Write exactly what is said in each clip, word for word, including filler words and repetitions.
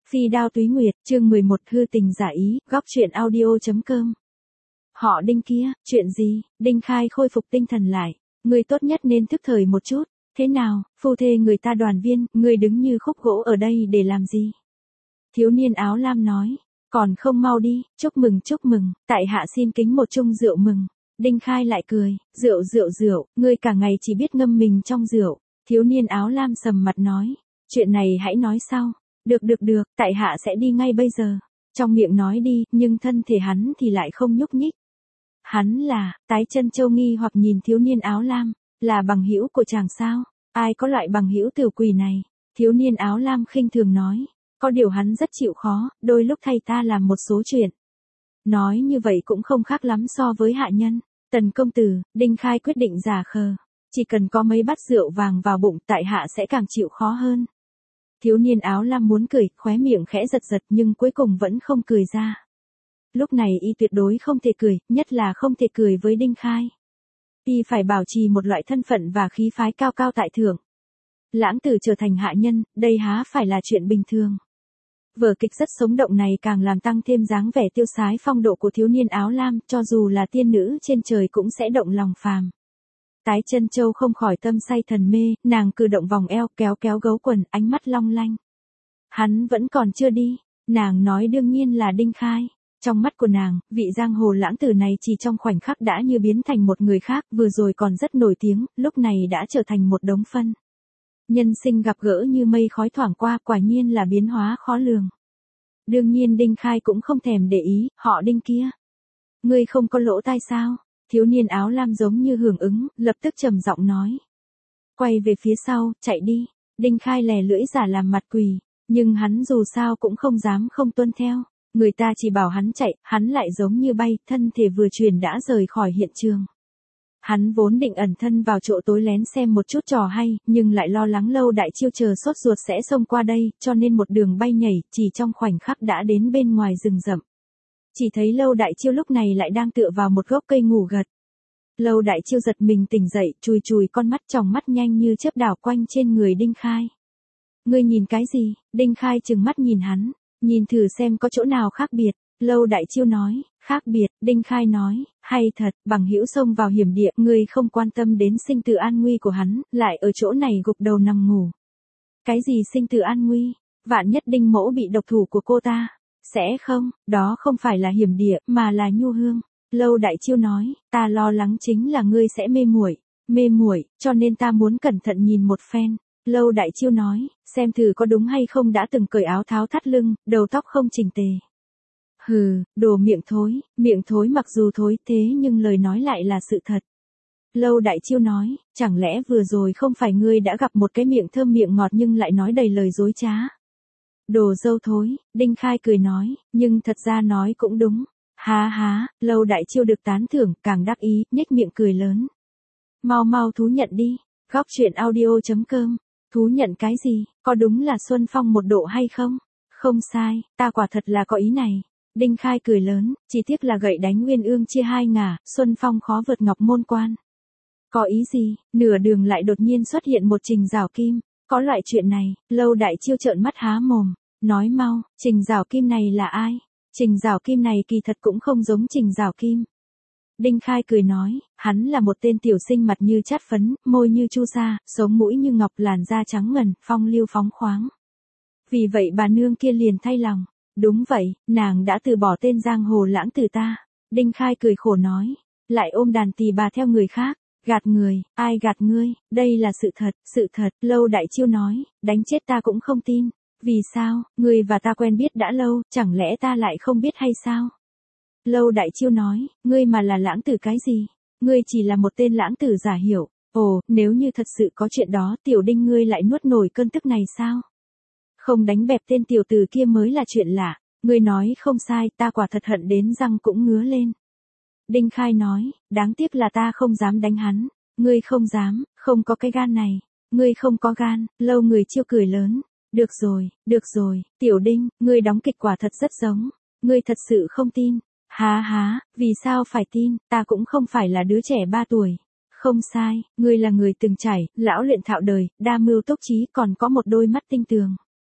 Phi đao túy nguyệt, chương mười một hư tình giả ý, góc truyện audio.com. Họ Đinh kia, chuyện gì? Đinh Khai khôi phục tinh thần lại. Người tốt nhất nên thức thời một chút. Thế nào, phu thê người ta đoàn viên, người đứng như khúc gỗ ở đây để làm gì? Thiếu niên áo lam nói. Còn không mau đi, chúc mừng chúc mừng, tại hạ xin kính một chung rượu mừng. Đinh Khai lại cười, rượu rượu rượu, ngươi cả ngày chỉ biết ngâm mình trong rượu. Thiếu niên áo lam sầm mặt nói. Chuyện này hãy nói sau. Được được được, tại hạ sẽ đi ngay bây giờ. Trong miệng nói đi, nhưng thân thể hắn thì lại không nhúc nhích. Hắn là, Tái Chân Châu nghi hoặc nhìn thiếu niên áo lam, là bằng hữu của chàng sao? Ai có loại bằng hữu tiểu quỷ này? Thiếu niên áo lam khinh thường nói, có điều hắn rất chịu khó, đôi lúc thay ta làm một số chuyện. Nói như vậy cũng không khác lắm so với hạ nhân. Tần công tử, Đinh Khai quyết định giả khờ. Chỉ cần có mấy bát rượu vàng vào bụng tại hạ sẽ càng chịu khó hơn. Thiếu niên áo lam muốn cười, khóe miệng khẽ giật giật nhưng cuối cùng vẫn không cười ra. Lúc này y tuyệt đối không thể cười, nhất là không thể cười với Đinh Khai. Y phải bảo trì một loại thân phận và khí phái cao cao tại thượng. Lãng tử trở thành hạ nhân, đây há phải là chuyện bình thường. Vở kịch rất sống động này càng làm tăng thêm dáng vẻ tiêu sái phong độ của thiếu niên áo lam, cho dù là tiên nữ trên trời cũng sẽ động lòng phàm. Tái Chân Châu không khỏi tâm say thần mê, nàng cử động vòng eo kéo kéo gấu quần, ánh mắt long lanh. Hắn vẫn còn chưa đi, nàng nói đương nhiên là Đinh Khai. Trong mắt của nàng, vị giang hồ lãng tử này chỉ trong khoảnh khắc đã như biến thành một người khác, vừa rồi còn rất nổi tiếng, lúc này đã trở thành một đống phân. Nhân sinh gặp gỡ như mây khói thoảng qua, quả nhiên là biến hóa khó lường. Đương nhiên Đinh Khai cũng không thèm để ý, họ Đinh kia. Ngươi không có lỗ tai sao? Thiếu niên áo lam giống như hưởng ứng, lập tức trầm giọng nói. Quay về phía sau, chạy đi. Đinh Khai lè lưỡi giả làm mặt quỳ, nhưng hắn dù sao cũng không dám không tuân theo. Người ta chỉ bảo hắn chạy, hắn lại giống như bay, thân thể vừa chuyển đã rời khỏi hiện trường. Hắn vốn định ẩn thân vào chỗ tối lén xem một chút trò hay, nhưng lại lo lắng Lâu Đại Chiêu chờ sốt ruột sẽ xông qua đây, cho nên một đường bay nhảy, chỉ trong khoảnh khắc đã đến bên ngoài rừng rậm. Chỉ thấy Lâu Đại Chiêu lúc này lại đang tựa vào một gốc cây ngủ gật. Lâu Đại Chiêu giật mình tỉnh dậy, chùi chùi con mắt, tròng mắt nhanh như chớp đảo quanh trên người Đinh Khai. Ngươi nhìn cái gì? Đinh Khai trừng mắt nhìn hắn, nhìn thử xem có chỗ nào khác biệt. Lâu Đại Chiêu nói, khác biệt. Đinh Khai nói, hay thật, bằng hữu xông vào hiểm địa, ngươi không quan tâm đến sinh tử an nguy của hắn, lại ở chỗ này gục đầu nằm ngủ. Cái gì sinh tử an nguy? Vạn nhất Đinh mỗ bị độc thủ của cô ta. Sẽ không, đó không phải là hiểm địa, mà là nhu hương. Lâu Đại Chiêu nói, ta lo lắng chính là ngươi sẽ mê muội, mê muội, cho nên ta muốn cẩn thận nhìn một phen. Lâu Đại Chiêu nói, xem thử có đúng hay không đã từng cởi áo tháo thắt lưng, đầu tóc không chỉnh tề. Hừ, đồ miệng thối, miệng thối mặc dù thối thế nhưng lời nói lại là sự thật. Lâu Đại Chiêu nói, chẳng lẽ vừa rồi không phải ngươi đã gặp một cái miệng thơm miệng ngọt nhưng lại nói đầy lời dối trá. Đồ dâu thối, Đinh Khai cười nói, nhưng thật ra nói cũng đúng. Há há, Lâu Đại Chiêu được tán thưởng, càng đắc ý, nhếch miệng cười lớn. Mau mau thú nhận đi, góc truyện audio.com, thú nhận cái gì, có đúng là Xuân Phong một độ hay không? Không sai, ta quả thật là có ý này. Đinh Khai cười lớn, chỉ tiếc là gậy đánh Uyên Ương chia hai ngả, Xuân Phong khó vượt Ngọc Môn Quan. Có ý gì? Nửa đường lại đột nhiên xuất hiện một Trình Giảo Kim. Có loại chuyện này, Lâu Đại Chiêu trợn mắt há mồm, nói mau, Trình Giảo Kim này là ai? Trình Giảo Kim này kỳ thật cũng không giống Trình Giảo Kim. Đinh Khai cười nói, hắn là một tên tiểu sinh mặt như chát phấn, môi như chu sa, sống mũi như ngọc, làn da trắng ngần, phong lưu phóng khoáng. Vì vậy bà nương kia liền thay lòng. Đúng vậy, nàng đã từ bỏ tên giang hồ lãng tử ta. Đinh Khai cười khổ nói, lại ôm đàn tỳ bà theo người khác. Gạt người, ai gạt ngươi, đây là sự thật, sự thật. Lâu Đại Chiêu nói, đánh chết ta cũng không tin. Vì sao, ngươi và ta quen biết đã lâu, chẳng lẽ ta lại không biết hay sao? Lâu Đại Chiêu nói, ngươi mà là lãng tử cái gì? Ngươi chỉ là một tên lãng tử giả hiểu. Ồ, nếu như thật sự có chuyện đó, tiểu Đinh ngươi lại nuốt nổi cơn tức này sao? Không đánh bẹp tên tiểu tử kia mới là chuyện lạ. Ngươi nói không sai, ta quả thật hận đến răng cũng ngứa lên. Đinh Khai nói, đáng tiếc là ta không dám đánh hắn. Ngươi không dám, không có cái gan này. Ngươi không có gan. Lâu Người Chiêu cười lớn. Được rồi, được rồi, tiểu Đinh, ngươi đóng kịch quả thật rất giống. Ngươi thật sự không tin. Há há, vì sao phải tin, ta cũng không phải là đứa trẻ ba tuổi. Không sai, ngươi là người từng trải, lão luyện thạo đời, đa mưu túc trí, còn có một đôi mắt tinh tường.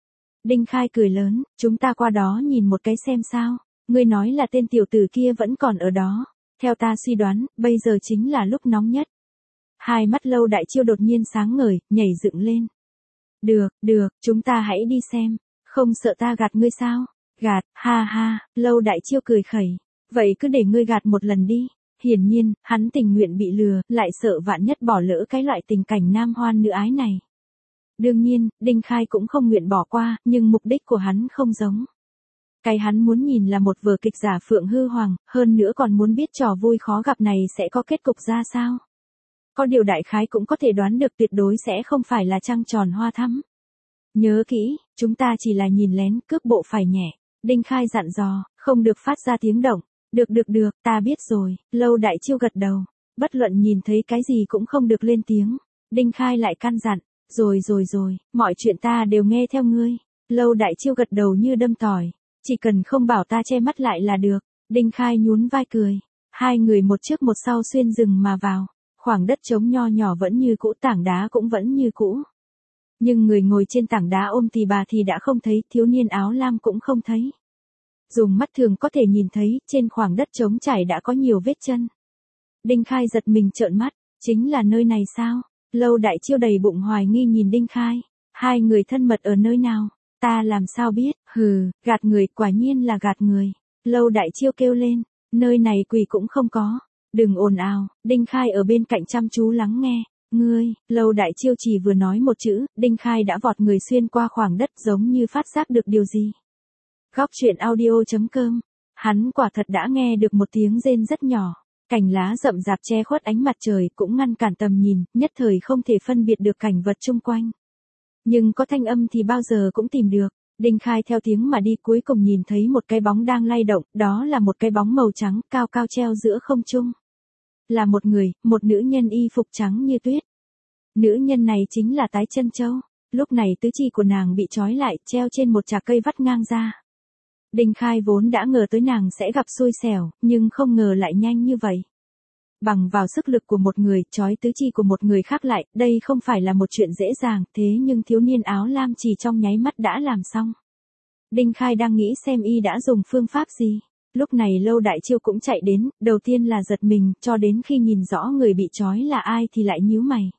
Đinh Khai cười lớn, chúng ta qua đó nhìn một cái xem sao. Ngươi nói là tên tiểu tử kia vẫn còn ở đó. Theo ta suy đoán, bây giờ chính là lúc nóng nhất. Hai mắt Lâu Đại Chiêu đột nhiên sáng ngời, nhảy dựng lên. Được, được, chúng ta hãy đi xem. Không sợ ta gạt ngươi sao? Gạt, ha ha, Lâu Đại Chiêu cười khẩy. Vậy cứ để ngươi gạt một lần đi. Hiển nhiên, hắn tình nguyện bị lừa, lại sợ vạn nhất bỏ lỡ cái loại tình cảnh nam hoan nữ ái này. Đương nhiên, Đinh Khai cũng không nguyện bỏ qua, nhưng mục đích của hắn không giống. Cái hắn muốn nhìn là một vở kịch giả phượng hư hoàng, hơn nữa còn muốn biết trò vui khó gặp này sẽ có kết cục ra sao. Có điều đại khái cũng có thể đoán được tuyệt đối sẽ không phải là trăng tròn hoa thắm. Nhớ kỹ, chúng ta chỉ là nhìn lén, cước bộ phải nhẹ. Đinh Khai dặn dò, không được phát ra tiếng động. Được được được, ta biết rồi. Lâu Đại Chiêu gật đầu. Bất luận nhìn thấy cái gì cũng không được lên tiếng. Đinh Khai lại căn dặn. Rồi rồi rồi, mọi chuyện ta đều nghe theo ngươi. Lâu Đại Chiêu gật đầu như đâm tỏi. Chỉ cần không bảo ta che mắt lại là được. Đinh Khai nhún vai cười. Hai người một trước một sau xuyên rừng mà vào. Khoảng đất trống nho nhỏ vẫn như cũ, tảng đá cũng vẫn như cũ. Nhưng người ngồi trên tảng đá ôm tì bà thì đã không thấy, thiếu niên áo lam cũng không thấy. Dùng mắt thường có thể nhìn thấy, trên khoảng đất trống trải đã có nhiều vết chân. Đinh Khai giật mình trợn mắt, chính là nơi này sao? Lâu Đại Chiêu đầy bụng hoài nghi nhìn Đinh Khai. Hai người thân mật ở nơi nào? Ta làm sao biết? Hừ, gạt người, quả nhiên là gạt người. Lâu Đại Chiêu kêu lên, nơi này quỷ cũng không có. Đừng ồn ào. Đinh Khai ở bên cạnh chăm chú lắng nghe. Ngươi, Lâu Đại Chiêu chỉ vừa nói một chữ, Đinh Khai đã vọt người xuyên qua khoảng đất giống như phát giác được điều gì. Góc truyện audio chấm com. Hắn quả thật đã nghe được một tiếng rên rất nhỏ. Cành lá rậm rạp che khuất ánh mặt trời cũng ngăn cản tầm nhìn, nhất thời không thể phân biệt được cảnh vật chung quanh. Nhưng có thanh âm thì bao giờ cũng tìm được. Đinh Khai theo tiếng mà đi, cuối cùng nhìn thấy một cái bóng đang lay động, đó là một cái bóng màu trắng, cao cao treo giữa không trung. Là một người, một nữ nhân y phục trắng như tuyết. Nữ nhân này chính là Tái Chân Châu. Lúc này tứ chi của nàng bị trói lại, treo trên một chạc cây vắt ngang ra. Đinh Khai vốn đã ngờ tới nàng sẽ gặp xui xẻo, nhưng không ngờ lại nhanh như vậy. Bằng vào sức lực của một người, trói tứ chi của một người khác lại, đây không phải là một chuyện dễ dàng, thế nhưng thiếu niên áo lam chỉ trong nháy mắt đã làm xong. Đinh Khai đang nghĩ xem y đã dùng phương pháp gì. Lúc này Lâu Đại Chiêu cũng chạy đến, đầu tiên là giật mình, cho đến khi nhìn rõ người bị trói là ai thì lại nhíu mày.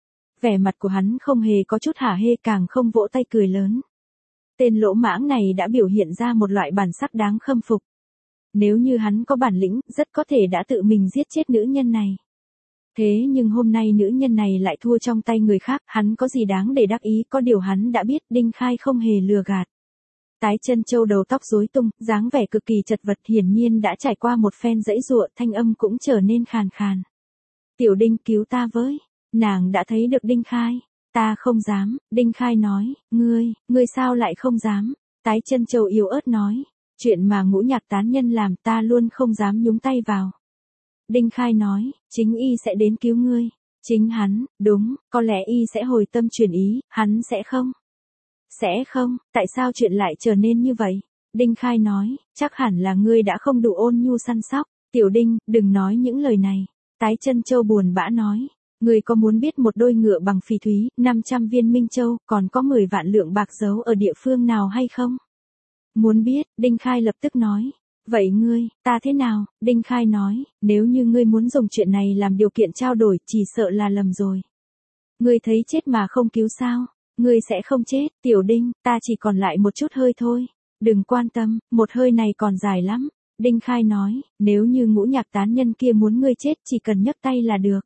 Vẻ mặt của hắn không hề có chút hả hê, càng không vỗ tay cười lớn. Tên lỗ mãng này đã biểu hiện ra một loại bản sắc đáng khâm phục. Nếu như hắn có bản lĩnh, rất có thể đã tự mình giết chết nữ nhân này. Thế nhưng hôm nay nữ nhân này lại thua trong tay người khác, hắn có gì đáng để đắc ý, có điều hắn đã biết Đinh Khai không hề lừa gạt. Tái Chân Châu đầu tóc rối tung, dáng vẻ cực kỳ chật vật, hiển nhiên đã trải qua một phen giãy giụa, thanh âm cũng trở nên khàn khàn. Tiểu Đinh, cứu ta với. Nàng đã thấy được Đinh Khai. Ta không dám. Đinh Khai nói, ngươi, ngươi sao lại không dám? Tái Chân Châu yếu ớt nói, chuyện mà Ngũ Nhạc tán nhân làm ta luôn không dám nhúng tay vào. Đinh Khai nói, chính y sẽ đến cứu ngươi. Chính hắn, đúng, có lẽ y sẽ hồi tâm chuyển ý, hắn sẽ không. Sẽ không, tại sao chuyện lại trở nên như vậy? Đinh Khai nói, chắc hẳn là ngươi đã không đủ ôn nhu săn sóc. Tiểu Đinh, đừng nói những lời này. Tái Chân Châu buồn bã nói, ngươi có muốn biết một đôi ngựa bằng phỉ thúy, năm trăm viên minh châu, còn có mười vạn lượng bạc giấu ở địa phương nào hay không? Muốn biết, Đinh Khai lập tức nói. Vậy ngươi, ta thế nào? Đinh Khai nói, nếu như ngươi muốn dùng chuyện này làm điều kiện trao đổi, chỉ sợ là lầm rồi. Ngươi thấy chết mà không cứu sao? Ngươi sẽ không chết, Tiểu Đinh, ta chỉ còn lại một chút hơi thôi. Đừng quan tâm, một hơi này còn dài lắm. Đinh Khai nói, nếu như Ngũ Nhạc tán nhân kia muốn ngươi chết chỉ cần nhấc tay là được.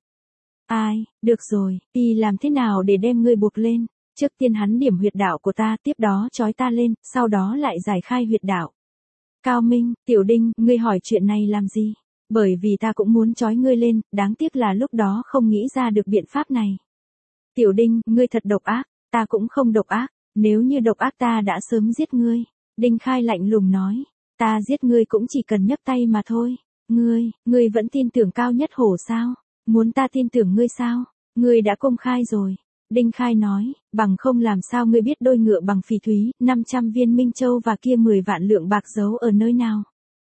Ai, được rồi, y làm thế nào để đem ngươi buộc lên? Trước tiên hắn điểm huyệt đạo của ta, tiếp đó trói ta lên, sau đó lại giải khai huyệt đạo. Cao minh, Tiểu Đinh, ngươi hỏi chuyện này làm gì? Bởi vì ta cũng muốn trói ngươi lên, đáng tiếc là lúc đó không nghĩ ra được biện pháp này. Tiểu Đinh, ngươi thật độc ác, ta cũng không độc ác, nếu như độc ác ta đã sớm giết ngươi. Đinh Khai lạnh lùng nói, ta giết ngươi cũng chỉ cần nhấc tay mà thôi. Ngươi, ngươi vẫn tin tưởng Cao Nhất Hổ sao? Muốn ta tin tưởng ngươi sao? Ngươi đã công khai rồi. Đinh Khai nói, bằng không làm sao ngươi biết đôi ngựa bằng phỉ thúy, năm trăm viên minh châu và kia mười vạn lượng bạc giấu ở nơi nào?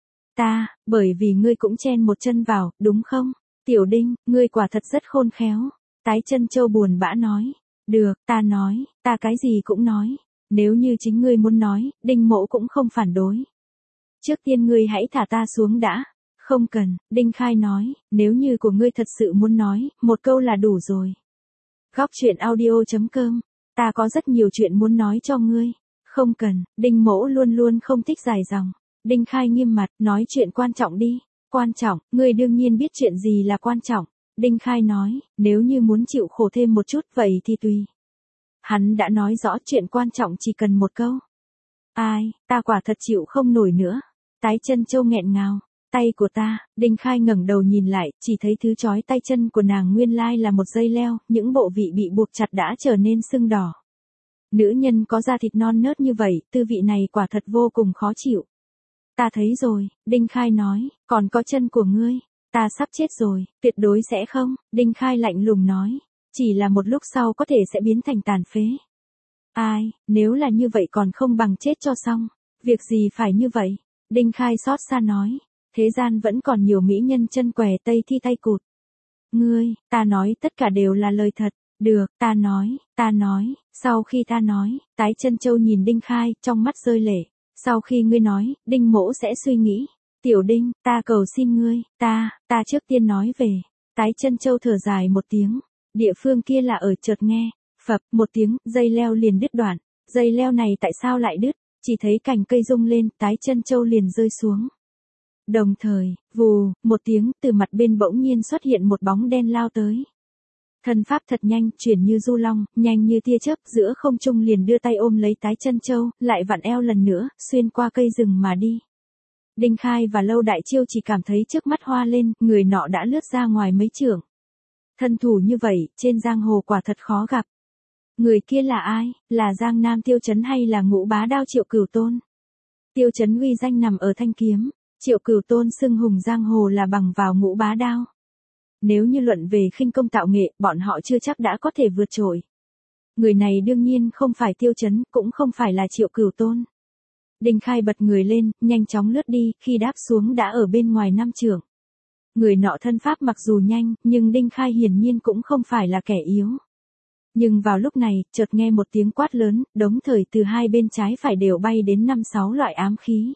Ta, bởi vì ngươi cũng chen một chân vào, đúng không? Tiểu Đinh, ngươi quả thật rất khôn khéo. Tái Chân Châu buồn bã nói, được, ta nói, ta cái gì cũng nói. nếu như chính ngươi muốn nói, Đinh Mỗ cũng không phản đối. Trước tiên ngươi hãy thả ta xuống đã. Không cần, Đinh Khai nói, nếu như của ngươi thật sự muốn nói, một câu là đủ rồi. Góc chuyện audio chấm com, ta có rất nhiều chuyện muốn nói cho ngươi. Không cần, Đinh Mỗ luôn luôn không thích dài dòng. Đinh Khai nghiêm mặt, nói chuyện quan trọng đi. Quan trọng, ngươi đương nhiên biết chuyện gì là quan trọng. Đinh Khai nói, nếu như muốn chịu khổ thêm một chút vậy thì tùy. Hắn đã nói rõ chuyện quan trọng chỉ cần một câu. Ai, ta quả thật chịu không nổi nữa. Tái chân châu nghẹn ngào. Tay của ta, Đinh Khai ngẩng đầu nhìn lại, chỉ thấy thứ trói tay chân của nàng nguyên lai là một dây leo, những bộ vị bị buộc chặt đã trở nên sưng đỏ. Nữ nhân có da thịt non nớt như vậy, tư vị này quả thật vô cùng khó chịu. Ta thấy rồi, Đinh Khai nói, còn có chân của ngươi, ta sắp chết rồi, tuyệt đối sẽ không, Đinh Khai lạnh lùng nói, chỉ là một lúc sau có thể sẽ biến thành tàn phế. Ai, nếu là như vậy còn không bằng chết cho xong, việc gì phải như vậy, Đinh Khai xót xa nói, thế gian vẫn còn nhiều mỹ nhân chân què tây thi tay cụt. Ngươi, ta nói tất cả đều là lời thật. Được, ta nói, ta nói, sau khi ta nói, tái chân châu nhìn Đinh Khai, trong mắt rơi lệ. Sau khi ngươi nói, Đinh Mỗ sẽ suy nghĩ. Tiểu Đinh, ta cầu xin ngươi, ta, ta trước tiên nói về. Tái chân châu thở dài một tiếng. Địa phương kia là ở chợt nghe. Phập, một tiếng, dây leo liền đứt đoạn. Dây leo này tại sao lại đứt? Chỉ thấy cành cây rung lên, tái chân châu liền rơi xuống. Đồng thời, vù, một tiếng, từ mặt bên bỗng nhiên xuất hiện một bóng đen lao tới. Thân pháp thật nhanh, chuyển như du long, nhanh như tia chớp, giữa không trung liền đưa tay ôm lấy tái chân châu, lại vặn eo lần nữa, xuyên qua cây rừng mà đi. Đinh Khai và Lâu Đại Chiêu chỉ cảm thấy trước mắt hoa lên, người nọ đã lướt ra ngoài mấy trượng. Thân thủ như vậy, trên giang hồ quả thật khó gặp. Người kia là ai, là Giang Nam Tiêu Chấn hay là Ngũ Bá Đao Triệu Cửu Tôn? Tiêu Chấn uy danh nằm ở thanh kiếm, Triệu Cửu Tôn xưng hùng giang hồ là bằng vào Ngũ Bá Đao. Nếu như luận về khinh công tạo nghệ, bọn họ chưa chắc đã có thể vượt trội. Người này đương nhiên không phải Tiêu Chấn, cũng không phải là Triệu Cửu Tôn. Đinh Khai bật người lên, nhanh chóng lướt đi, khi đáp xuống đã ở bên ngoài năm trượng. Người nọ thân pháp mặc dù nhanh, nhưng Đinh Khai hiển nhiên cũng không phải là kẻ yếu. Nhưng vào lúc này, chợt nghe một tiếng quát lớn, đống thời từ hai bên trái phải đều bay đến năm sáu loại ám khí.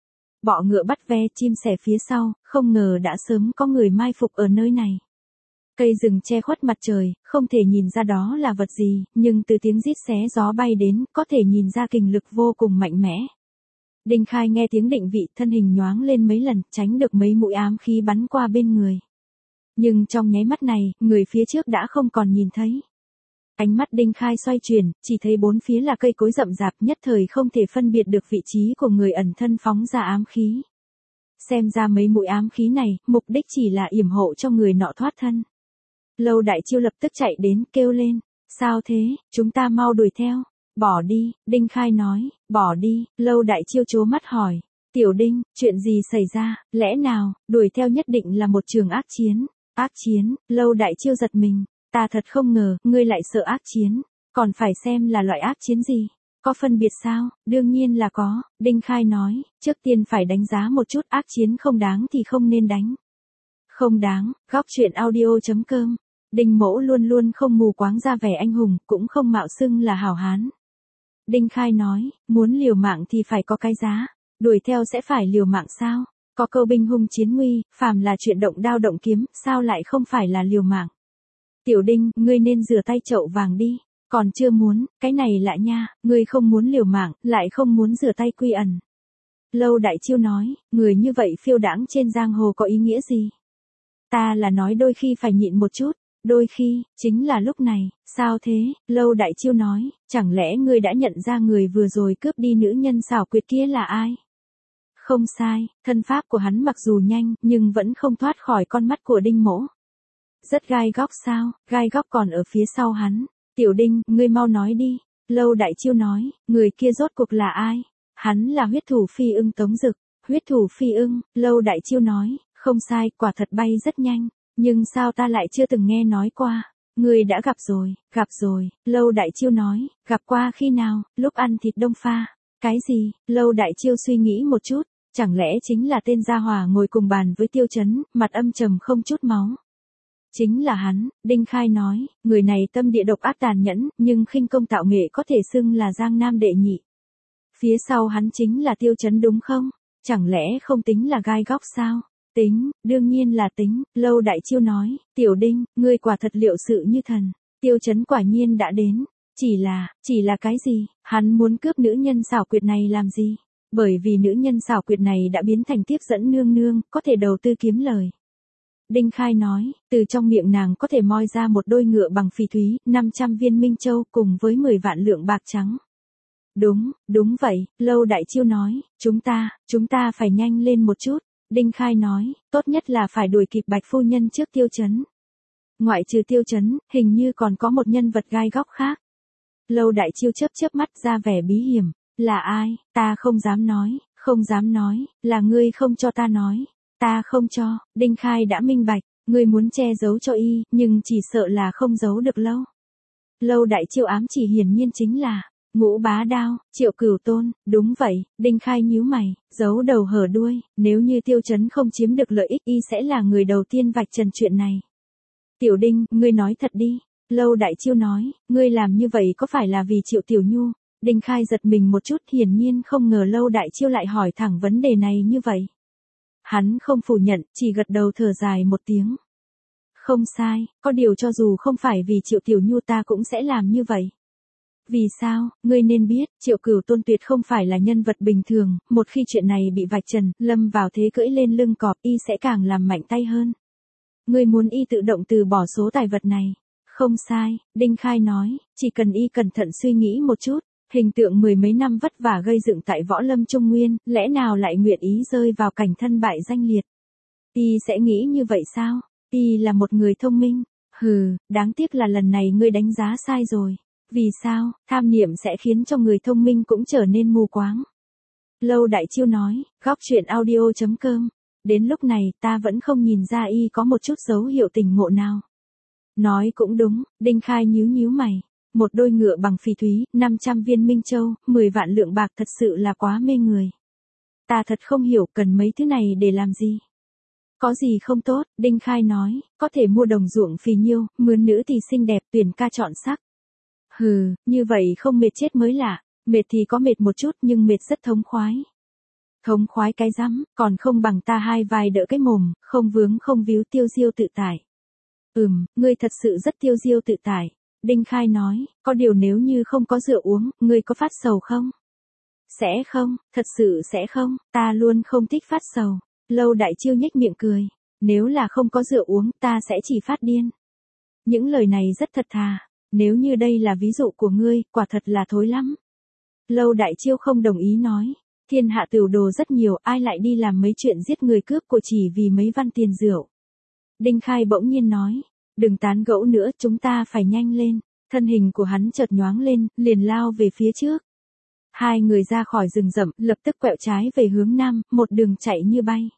Bọ ngựa bắt ve, chim sẻ phía sau, không ngờ đã sớm có người mai phục ở nơi này. Cây rừng che khuất mặt trời, không thể nhìn ra đó là vật gì, nhưng từ tiếng rít xé gió bay đến, có thể nhìn ra kình lực vô cùng mạnh mẽ. Đinh Khai nghe tiếng định vị, thân hình nhoáng lên mấy lần, tránh được mấy mũi ám khí bắn qua bên người. Nhưng trong nháy mắt này, người phía trước đã không còn nhìn thấy. Ánh mắt Đinh Khai xoay chuyển, chỉ thấy bốn phía là cây cối rậm rạp, nhất thời không thể phân biệt được vị trí của người ẩn thân phóng ra ám khí. Xem ra mấy mũi ám khí này, mục đích chỉ là yểm hộ cho người nọ thoát thân. Lâu Đại Chiêu lập tức chạy đến, kêu lên, sao thế, chúng ta mau đuổi theo. Bỏ đi, Đinh Khai nói, bỏ đi, Lâu Đại Chiêu trố mắt hỏi, Tiểu Đinh, chuyện gì xảy ra, lẽ nào, đuổi theo nhất định là một trường ác chiến, ác chiến, Lâu Đại Chiêu giật mình, ta thật không ngờ, ngươi lại sợ ác chiến, còn phải xem là loại ác chiến gì, có phân biệt sao, đương nhiên là có, Đinh Khai nói, trước tiên phải đánh giá một chút ác chiến không đáng thì không nên đánh. Không đáng, góc chuyện audio chấm com, Đinh Mỗ luôn luôn không mù quáng ra vẻ anh hùng, cũng không mạo xưng là hảo hán. Đinh Khai nói, muốn liều mạng thì phải có cái giá, đuổi theo sẽ phải liều mạng sao, có câu binh hung chiến nguy, phàm là chuyện động đao động kiếm, sao lại không phải là liều mạng. Tiểu Đinh, ngươi nên rửa tay chậu vàng đi, còn chưa muốn, cái này lạ nha, ngươi không muốn liều mạng, lại không muốn rửa tay quy ẩn. Lâu Đại Chiêu nói, người như vậy phiêu đãng trên giang hồ có ý nghĩa gì? Ta là nói đôi khi phải nhịn một chút. Đôi khi, chính là lúc này, sao thế, Lâu Đại Chiêu nói, chẳng lẽ ngươi đã nhận ra người vừa rồi cướp đi nữ nhân xảo quyệt kia là ai? Không sai, thân pháp của hắn mặc dù nhanh, nhưng vẫn không thoát khỏi con mắt của Đinh Mỗ. Rất gai góc sao, gai góc còn ở phía sau hắn. Tiểu Đinh, ngươi mau nói đi. Lâu Đại Chiêu nói, người kia rốt cuộc là ai? Hắn là huyết thủ phi ưng Tống Dực. Huyết thủ phi ưng, Lâu Đại Chiêu nói, không sai, quả thật bay rất nhanh. Nhưng sao ta lại chưa từng nghe nói qua? Người đã gặp rồi, gặp rồi, Lâu Đại Chiêu nói, gặp qua khi nào, lúc ăn thịt đông pha. Cái gì, Lâu Đại Chiêu suy nghĩ một chút, chẳng lẽ chính là tên gia hỏa ngồi cùng bàn với Tiêu Chấn, mặt âm trầm không chút máu. Chính là hắn, Đinh Khai nói, người này tâm địa độc ác tàn nhẫn, nhưng khinh công tạo nghệ có thể xưng là Giang Nam đệ nhị. Phía sau hắn chính là Tiêu Chấn đúng không? Chẳng lẽ không tính là gai góc sao? Tính, đương nhiên là tính, Lâu Đại Chiêu nói, Tiểu Đinh, ngươi quả thật liệu sự như thần. Tiêu Chấn quả nhiên đã đến. Chỉ là, chỉ là cái gì? Hắn muốn cướp nữ nhân xảo quyệt này làm gì? Bởi vì nữ nhân xảo quyệt này đã biến thành tiếp dẫn nương nương, có thể đầu tư kiếm lời. Đinh Khai nói, từ trong miệng nàng có thể moi ra một đôi ngựa bằng phỉ thúy, năm trăm viên minh châu cùng với mười vạn lượng bạc trắng. Đúng, đúng vậy, Lâu Đại Chiêu nói, chúng ta, chúng ta phải nhanh lên một chút. Đinh Khai nói, tốt nhất là phải đuổi kịp Bạch phu nhân trước Tiêu Chấn. Ngoại trừ Tiêu Chấn, hình như còn có một nhân vật gai góc khác. Lâu Đại Chiêu chớp chớp mắt ra vẻ bí hiểm, là ai, ta không dám nói, không dám nói, là ngươi không cho ta nói. Ta không cho, Đinh Khai đã minh bạch, ngươi muốn che giấu cho y, nhưng chỉ sợ là không giấu được lâu. Lâu Đại Chiêu ám chỉ hiển nhiên chính là Ngũ Bá Đao, Triệu Cửu Tôn, đúng vậy, Đinh Khai nhíu mày, giấu đầu hở đuôi, nếu như Tiêu Chấn không chiếm được lợi ích y sẽ là người đầu tiên vạch trần chuyện này. Tiểu Đinh, ngươi nói thật đi. Lâu Đại Chiêu nói, ngươi làm như vậy có phải là vì Triệu Tiểu Nhu? Đinh Khai giật mình một chút, hiển nhiên không ngờ Lâu Đại Chiêu lại hỏi thẳng vấn đề này như vậy. Hắn không phủ nhận, chỉ gật đầu thở dài một tiếng. Không sai, có điều cho dù không phải vì Triệu Tiểu Nhu ta cũng sẽ làm như vậy. Vì sao, ngươi nên biết, Triệu Cửu Tôn tuyệt không phải là nhân vật bình thường, một khi chuyện này bị vạch trần, lâm vào thế cưỡi lên lưng cọp, y sẽ càng làm mạnh tay hơn. Ngươi muốn y tự động từ bỏ số tài vật này. Không sai, Đinh Khai nói, chỉ cần y cẩn thận suy nghĩ một chút, hình tượng mười mấy năm vất vả gây dựng tại Võ Lâm Trung Nguyên, lẽ nào lại nguyện ý rơi vào cảnh thân bại danh liệt. Y sẽ nghĩ như vậy sao? Y là một người thông minh. Hừ, đáng tiếc là lần này ngươi đánh giá sai rồi. Vì sao, tham niệm sẽ khiến cho người thông minh cũng trở nên mù quáng. Lâu Đại Chiêu nói, góc truyện audio chấm com. Đến lúc này ta vẫn không nhìn ra y có một chút dấu hiệu tỉnh ngộ nào. Nói cũng đúng, Đinh Khai nhíu nhíu mày. Một đôi ngựa bằng phỉ thúy, năm trăm viên minh châu, mười vạn lượng bạc thật sự là quá mê người. Ta thật không hiểu cần mấy thứ này để làm gì. Có gì không tốt, Đinh Khai nói, có thể mua đồng ruộng phì nhiêu, mướn nữ thì xinh đẹp, tuyển ca chọn sắc. Hừ, như vậy không mệt chết mới lạ, mệt thì có mệt một chút nhưng mệt rất thống khoái. Thống khoái cái rắm, còn không bằng ta hai vai đỡ cái mồm, không vướng không víu tiêu diêu tự tại. Ừm, ngươi thật sự rất tiêu diêu tự tại. Đinh Khai nói, có điều nếu như không có rượu uống, ngươi có phát sầu không? Sẽ không, thật sự sẽ không, ta luôn không thích phát sầu. Lâu Đại Chiêu nhếch miệng cười, nếu là không có rượu uống, ta sẽ chỉ phát điên. Những lời này rất thật thà, nếu như đây là ví dụ của ngươi, quả thật là thối lắm. Lâu Đại Chiêu không đồng ý nói, thiên hạ tửu đồ rất nhiều, ai lại đi làm mấy chuyện giết người cướp của chỉ vì mấy văn tiền rượu. Đinh Khai bỗng nhiên nói, đừng tán gẫu nữa, chúng ta phải nhanh lên. Thân hình của hắn chợt nhoáng lên, liền lao về phía trước. Hai người ra khỏi rừng rậm, lập tức quẹo trái về hướng nam, một đường chạy như bay.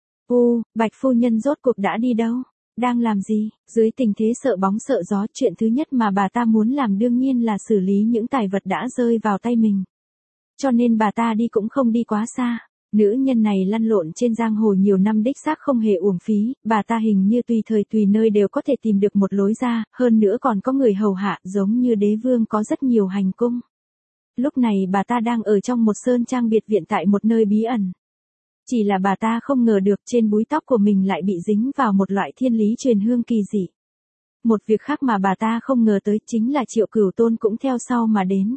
U, Bạch phu nhân rốt cuộc đã đi đâu? Đang làm gì? Dưới tình thế sợ bóng sợ gió, chuyện thứ nhất mà bà ta muốn làm đương nhiên là xử lý những tài vật đã rơi vào tay mình. Cho nên bà ta đi cũng không đi quá xa. Nữ nhân này lăn lộn trên giang hồ nhiều năm đích xác không hề uổng phí, bà ta hình như tùy thời tùy nơi đều có thể tìm được một lối ra, hơn nữa còn có người hầu hạ, giống như đế vương có rất nhiều hành cung. Lúc này bà ta đang ở trong một sơn trang biệt viện tại một nơi bí ẩn. Chỉ là bà ta không ngờ được trên búi tóc của mình lại bị dính vào một loại thiên lý truyền hương kỳ dị. Một việc khác mà bà ta không ngờ tới chính là Triệu Cửu Tôn cũng theo sau mà đến.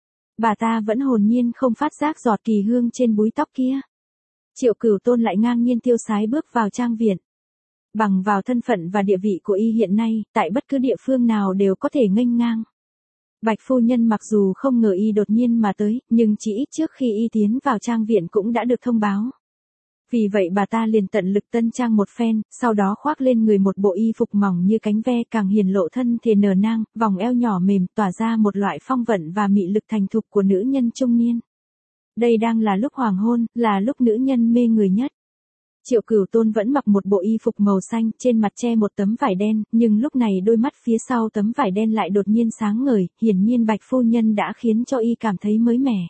Bà ta vẫn hồn nhiên không phát giác giọt kỳ hương trên búi tóc kia. Triệu Cửu Tôn lại ngang nhiên tiêu sái bước vào trang viện. Bằng vào thân phận và địa vị của y hiện nay, tại bất cứ địa phương nào đều có thể nghênh ngang. Bạch phu nhân mặc dù không ngờ y đột nhiên mà tới, nhưng chỉ ít trước khi y tiến vào trang viện cũng đã được thông báo. Vì vậy bà ta liền tận lực tân trang một phen, sau đó khoác lên người một bộ y phục mỏng như cánh ve càng hiển lộ thân thể nở nang, vòng eo nhỏ mềm tỏa ra một loại phong vận và mị lực thành thục của nữ nhân trung niên. Đây đang là lúc hoàng hôn, là lúc nữ nhân mê người nhất. Triệu Cửu Tôn vẫn mặc một bộ y phục màu xanh, trên mặt che một tấm vải đen, nhưng lúc này đôi mắt phía sau tấm vải đen lại đột nhiên sáng ngời, hiển nhiên Bạch phu nhân đã khiến cho y cảm thấy mới mẻ.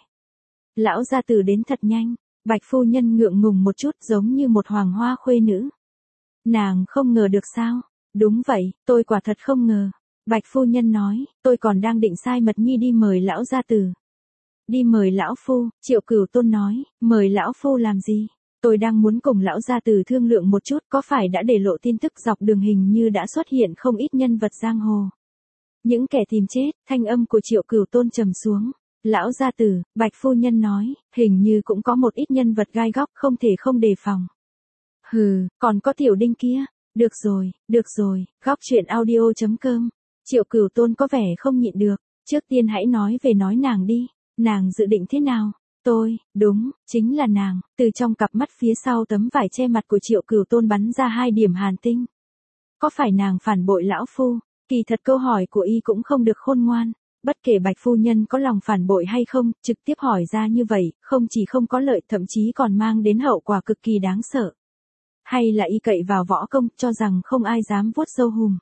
Lão gia tử đến thật nhanh. Bạch phu nhân ngượng ngùng một chút giống như một hoàng hoa khuê nữ. Nàng không ngờ được sao, Đúng vậy, tôi quả thật không ngờ. Bạch phu nhân nói, tôi còn đang định sai Mật Nhi đi mời lão gia tử. Đi mời lão phu, Triệu Cửu Tôn nói, mời lão phu làm gì? Tôi đang muốn cùng lão gia tử thương lượng một chút, có phải đã để lộ tin tức dọc đường hình như đã xuất hiện không ít nhân vật giang hồ. Những kẻ tìm chết, thanh âm của Triệu Cửu Tôn trầm xuống. Lão gia tử, Bạch phu nhân nói, hình như cũng có một ít nhân vật gai góc không thể không đề phòng. Hừ, còn có tiểu đinh kia. Được rồi, được rồi, góc chuyện audio chấm com. Triệu Cửu Tôn có vẻ không nhịn được. Trước tiên hãy nói về nói nàng đi. Nàng dự định thế nào? Tôi, đúng, chính là nàng. Từ trong cặp mắt phía sau tấm vải che mặt của Triệu Cửu Tôn bắn ra hai điểm hàn tinh. Có phải nàng phản bội lão phu? Kỳ thật câu hỏi của y cũng không được khôn ngoan. Bất kể Bạch phu nhân có lòng phản bội hay không, trực tiếp hỏi ra như vậy, không chỉ không có lợi thậm chí còn mang đến hậu quả cực kỳ đáng sợ. Hay là y cậy vào võ công, cho rằng không ai dám vuốt râu hùm.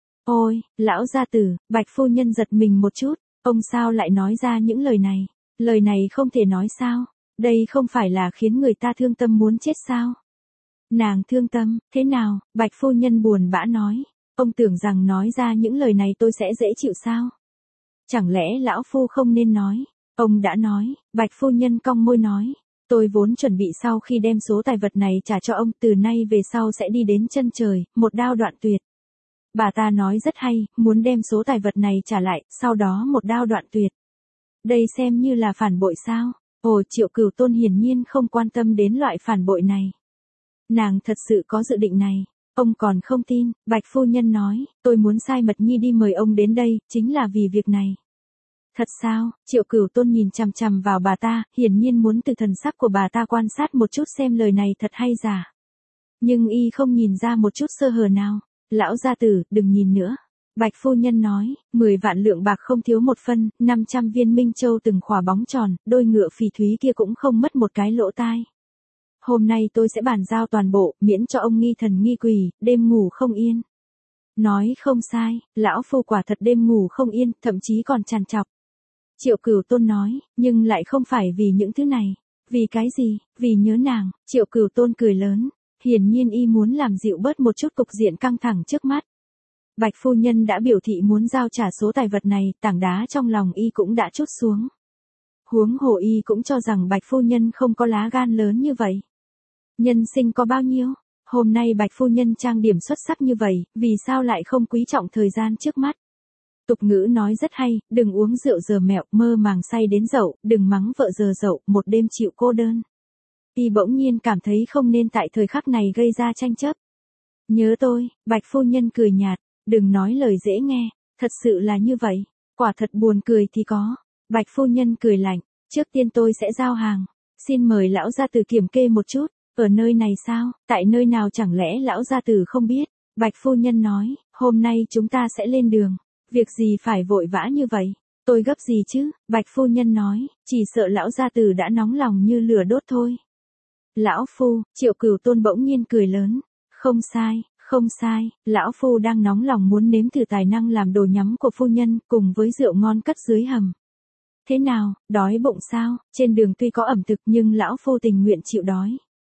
Ôi, lão gia tử, Bạch phu nhân giật mình một chút, ông sao lại nói ra những lời này? Lời này không thể nói sao? Đây không phải là khiến người ta thương tâm muốn chết sao? Nàng thương tâm, thế nào? Bạch phu nhân buồn bã nói. Ông tưởng rằng nói ra những lời này tôi sẽ dễ chịu sao? Chẳng lẽ lão phu không nên nói? Ông đã nói, Bạch phu nhân cong môi nói. Tôi vốn chuẩn bị sau khi đem số tài vật này trả cho ông, từ nay về sau sẽ đi đến chân trời, một đao đoạn tuyệt. Bà ta nói rất hay, muốn đem số tài vật này trả lại, sau đó một đao đoạn tuyệt. Đây xem như là phản bội sao? Ồ, Triệu Cửu Tôn hiển nhiên không quan tâm đến loại phản bội này. Nàng thật sự có dự định này. Ông còn không tin, Bạch phu nhân nói, tôi muốn sai Mật Nhi đi mời ông đến đây, chính là vì việc này. Thật sao? Triệu Cửu Tôn nhìn chằm chằm vào bà ta, hiển nhiên muốn từ thần sắc của bà ta quan sát một chút xem lời này thật hay giả. Nhưng y không nhìn ra một chút sơ hở nào. Lão gia tử, đừng nhìn nữa. Bạch phu nhân nói, mười vạn lượng bạc không thiếu một phân, năm trăm viên minh châu từng khỏa bóng tròn, đôi ngựa phỉ thúy kia cũng không mất một cái lỗ tai. Hôm nay tôi sẽ bàn giao toàn bộ, miễn cho ông nghi thần nghi quỷ, đêm ngủ không yên. Nói không sai, lão phu quả thật đêm ngủ không yên, thậm chí còn trằn trọc. Triệu Cửu Tôn nói, nhưng lại không phải vì những thứ này. Vì cái gì? Vì nhớ nàng. Triệu Cửu Tôn cười lớn. Hiển nhiên y muốn làm dịu bớt một chút cục diện căng thẳng trước mắt. Bạch phu nhân đã biểu thị muốn giao trả số tài vật này, tảng đá trong lòng y cũng đã trút xuống. Huống hồ y cũng cho rằng Bạch phu nhân không có lá gan lớn như vậy. Nhân sinh có bao nhiêu? Hôm nay Bạch phu nhân trang điểm xuất sắc như vậy, vì sao lại không quý trọng thời gian trước mắt? Tục ngữ nói rất hay, đừng uống rượu giờ mẹo, mơ màng say đến dậu, đừng mắng vợ giờ dậu, một đêm chịu cô đơn. Y bỗng nhiên cảm thấy không nên tại thời khắc này gây ra tranh chấp. Nhớ tôi, Bạch phu nhân cười nhạt, đừng nói lời dễ nghe, thật sự là như vậy, quả thật buồn cười thì có. Bạch phu nhân cười lạnh, trước tiên tôi sẽ giao hàng, xin mời lão gia tử kiểm kê một chút, ở nơi này sao, tại nơi nào chẳng lẽ lão gia tử không biết. Bạch phu nhân nói, hôm nay chúng ta sẽ lên đường, việc gì phải vội vã như vậy, tôi gấp gì chứ. Bạch phu nhân nói, chỉ sợ lão gia tử đã nóng lòng như lửa đốt thôi. Lão phu, Triệu Cửu Tôn bỗng nhiên cười lớn, không sai, không sai, lão phu đang nóng lòng muốn nếm thử tài năng làm đồ nhắm của phu nhân, cùng với rượu ngon cất dưới hầm. Thế nào, đói bụng sao? Trên đường tuy có ẩm thực nhưng lão phu tình nguyện chịu đói.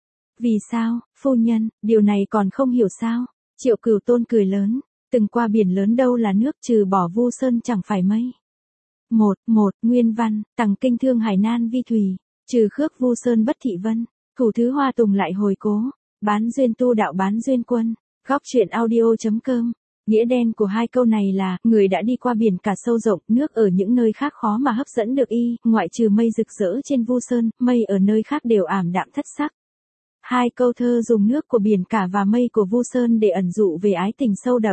Vì sao, phu nhân, điều này còn không hiểu sao? Triệu Cửu Tôn cười lớn, từng qua biển lớn đâu là nước, trừ bỏ Vu Sơn chẳng phải mây. Một, một, nguyên văn, tằng kinh thương hải nan vi thủy, trừ khước Vu Sơn bất thị vân, thủ thứ hoa tùng lại hồi cố, bán duyên tu đạo bán duyên quân. Góc chuyện audio chấm com. Nghĩa đen của hai câu này là, người đã đi qua biển cả sâu rộng, nước ở những nơi khác khó mà hấp dẫn được y, ngoại trừ mây rực rỡ trên Vu Sơn, mây ở nơi khác đều ảm đạm thất sắc. Hai câu thơ dùng nước của biển cả và mây của Vu Sơn để ẩn dụ về ái tình sâu đậm.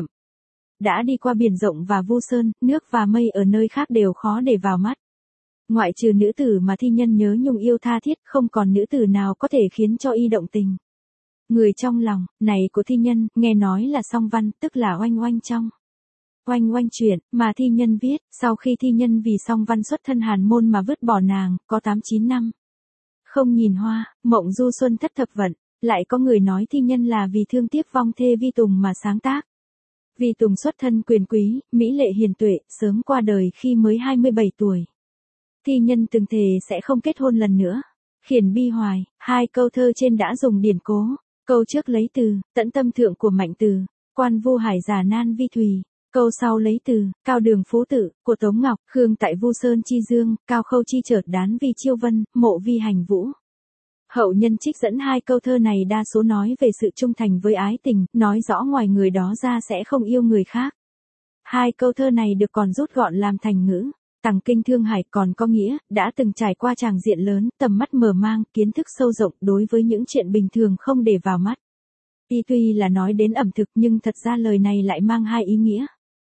Đã đi qua biển rộng và Vu Sơn, nước và mây ở nơi khác đều khó để vào mắt. Ngoại trừ nữ tử mà thi nhân nhớ nhung yêu tha thiết, không còn nữ tử nào có thể khiến cho y động tình. Người trong lòng, này của thi nhân, nghe nói là song văn, tức là oanh oanh trong. Oanh oanh chuyện, mà thi nhân viết, sau khi thi nhân vì song văn xuất thân hàn môn mà vứt bỏ nàng, có tám chín năm. Không nhìn hoa, mộng du xuân thất thập vận, lại có người nói thi nhân là vì thương tiếc vong thê Vi Tùng mà sáng tác. Vi Tùng xuất thân quyền quý, mỹ lệ hiền tuệ, sớm qua đời khi mới hai mươi bảy tuổi. Thi nhân từng thề sẽ không kết hôn lần nữa. Khiển bi hoài, hai câu thơ trên đã dùng điển cố. Câu trước lấy từ, tẫn tâm thượng của Mạnh Từ. Quan Vu Hải giả nan vi thùy. Câu sau lấy từ, Cao Đường Phú Tự, của Tống Ngọc, Khương tại Vu Sơn chi dương, Cao Khâu chi chợt đán vi chiêu vân, mộ vi hành vũ. Hậu nhân trích dẫn hai câu thơ này đa số nói về sự trung thành với ái tình, nói rõ ngoài người đó ra sẽ không yêu người khác. Hai câu thơ này được còn rút gọn làm thành ngữ. Tằng kinh thương hải còn có nghĩa, đã từng trải qua tràng diện lớn, tầm mắt mở mang, kiến thức sâu rộng đối với những chuyện bình thường không để vào mắt. Y tuy là nói đến ẩm thực nhưng thật ra lời này lại mang hai ý nghĩa.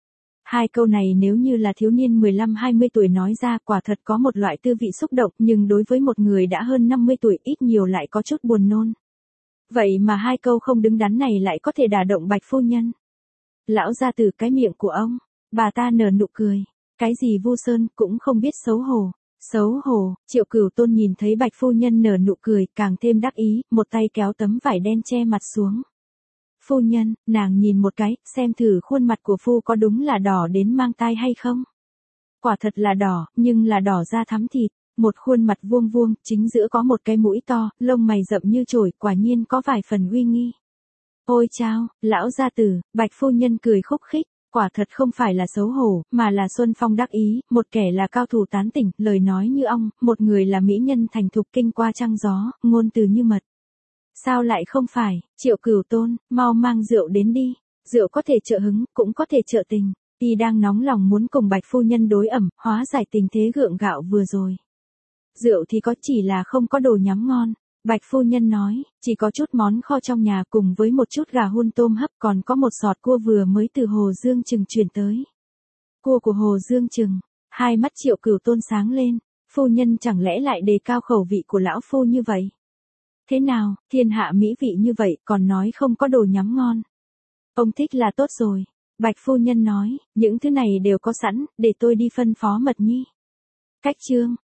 Hai câu này nếu như là thiếu niên mười lăm hai mươi tuổi nói ra quả thật có một loại tư vị xúc động, nhưng đối với một người đã hơn năm mươi tuổi ít nhiều lại có chút buồn nôn. Vậy mà hai câu không đứng đắn này lại có thể đả động Bạch phu nhân. Lão ra từ cái miệng của ông, bà ta nở nụ cười. Cái gì Vu Sơn cũng không biết xấu hổ. Xấu hổ, Triệu Cửu Tôn nhìn thấy Bạch phu nhân nở nụ cười, càng thêm đắc ý, một tay kéo tấm vải đen che mặt xuống. Phu nhân, nàng nhìn một cái, xem thử khuôn mặt của phu có đúng là đỏ đến mang tai hay không. Quả thật là đỏ, nhưng là đỏ da thắm thịt, một khuôn mặt vuông vuông, chính giữa có một cái mũi to, lông mày rậm như chổi, quả nhiên có vài phần uy nghi. Ôi chao, lão gia tử, Bạch phu nhân cười khúc khích. Quả thật không phải là xấu hổ, mà là Xuân Phong đắc ý, một kẻ là cao thủ tán tỉnh, lời nói như ong, một người là mỹ nhân thành thục kinh qua trăng gió, ngôn từ như mật. Sao lại không phải, Triệu Cửu Tôn, mau mang rượu đến đi, rượu có thể trợ hứng, cũng có thể trợ tình. Y đang nóng lòng muốn cùng Bạch phu nhân đối ẩm, hóa giải tình thế gượng gạo vừa rồi. Rượu thì có, chỉ là không có đồ nhắm ngon. Bạch phu nhân nói, chỉ có chút món kho trong nhà cùng với một chút gà hun tôm hấp, còn có một sọt cua vừa mới từ Hồ Dương Trừng chuyển tới. Cua của Hồ Dương Trừng, hai mắt Triệu Cửu Tôn sáng lên, phu nhân chẳng lẽ lại đề cao khẩu vị của lão phu như vậy? Thế nào, thiên hạ mỹ vị như vậy, còn nói không có đồ nhắm ngon. Ông thích là tốt rồi. Bạch phu nhân nói, những thứ này đều có sẵn, để tôi đi phân phó Mật Nhi. Cách chương.